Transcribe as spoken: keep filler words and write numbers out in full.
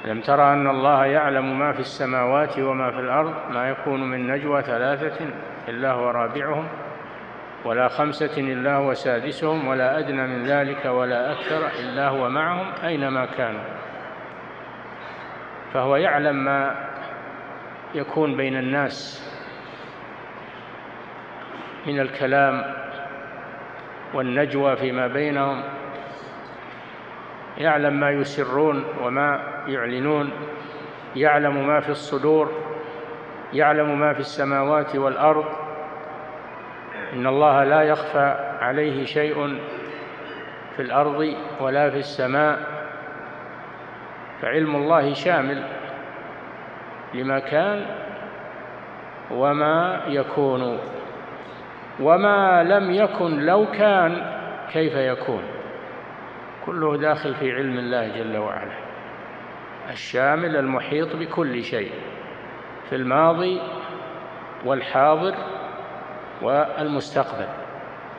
ألم تر أن الله يعلم ما في السماوات وما في الأرض ما يكون من نجوى ثلاثة إلا هو رابعهم ولا خمسة إلا هو سادسهم ولا أدنى من ذلك ولا أكثر إلا هو معهم أينما كانوا. فهو يعلم ما يكون بين الناس من الكلام والنجوى فيما بينهم، يعلم ما يسرون وما يعلنون، يعلم ما في الصدور، يعلم ما في السماوات والأرض. إن الله لا يخفى عليه شيء في الأرض ولا في السماء، فعلم الله شامل لما كان وما يكون، وما لم يكن لو كان كيف يكون، كله داخل في علم الله جل وعلا الشامل المحيط بكل شيء في الماضي والحاضر والمستقبل.